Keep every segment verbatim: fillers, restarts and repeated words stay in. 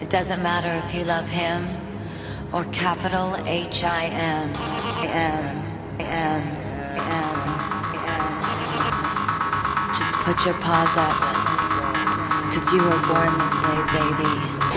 It doesn't matter if you love him or capital H I M. M, M, M, M. Just put your paws up, 'cause you were born this way, baby.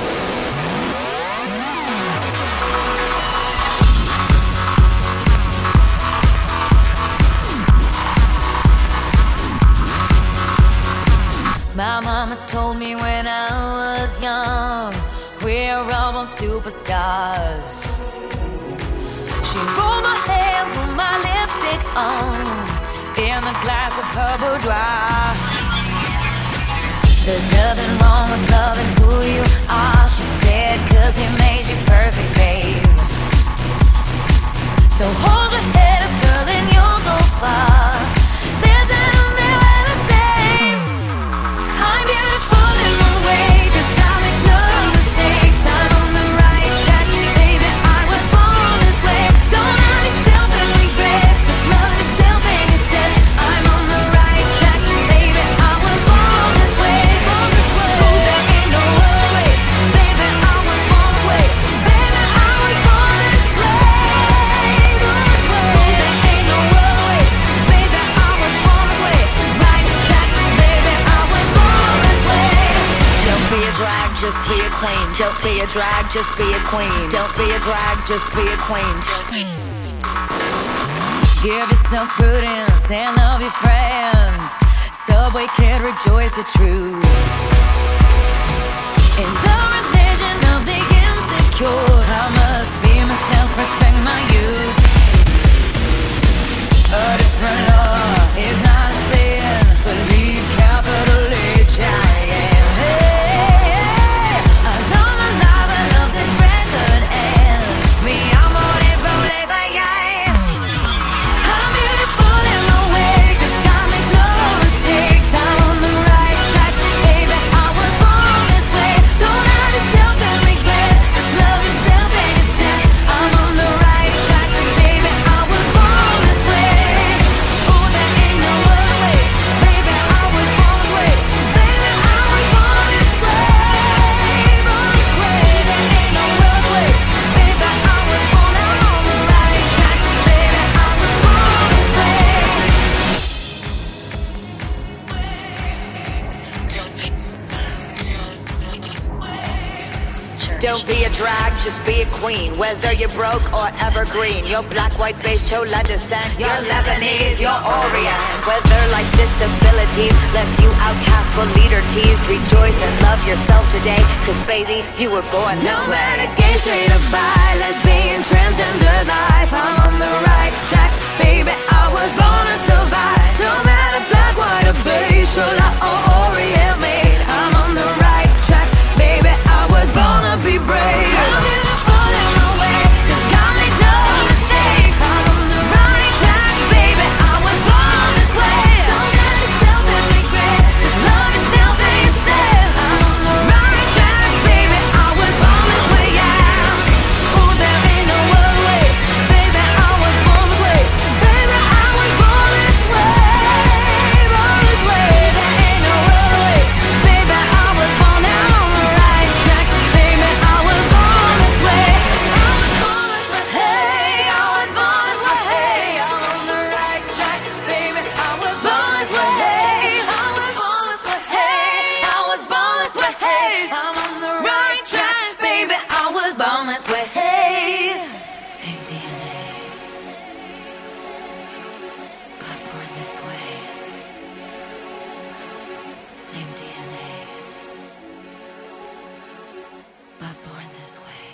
My mama told me when I was young, we're all born superstars. She rolled my hair, put my lipstick on, in a glass of her boudoir. There's nothing wrong with loving who you are, she said, 'cause he made you perfect, babe. So hold your head up, girl, and you'll go far. There's an just be a queen. Don't be a drag, just be a queen. Don't be a drag, just be a queen. Give yourself prudence and love your friends. Subway kid, rejoice your truth. In the religion of the insecure, I must be myself, respect my youth. A different law is not a sin. Believe capital H I M. Don't be a drag, just be a queen. Whether you're broke or evergreen, you're black, white, beige, chola descent, you're Lebanese, you're Orient. Whether life's disabilities left you outcast but leader teased, rejoice and love yourself today, 'cause baby, you were born this no way. No matter gay, straight or bi, lesbian, transgender life, I'm on the right track, baby, I was born to survive. No matter black, white or beige, chola or Orient made, I'm on the right track, baby, I was born to be brave. I'm beautiful in my way, 'cause God makes no mistakes. I'm on the right track, baby, I was born this way. Don't get yourself in regret, just love yourself and yourself. I'm on the right track, baby, I was born this way, yeah. Ooh, there ain't no other way, baby, I was born this way. Baby, I was born this way, born this way. There ain't no other way, baby, I was born now on the right track, baby, I was born this way. I was born this way, hey, I was born this way, hey, I'm on the right track, baby, I was born this way, hey, I was born this way, hey, I was born this way, hey, I'm on the right track, baby, I was born this way, hey. Same D N A, but born this way. Same D N A, but born this way.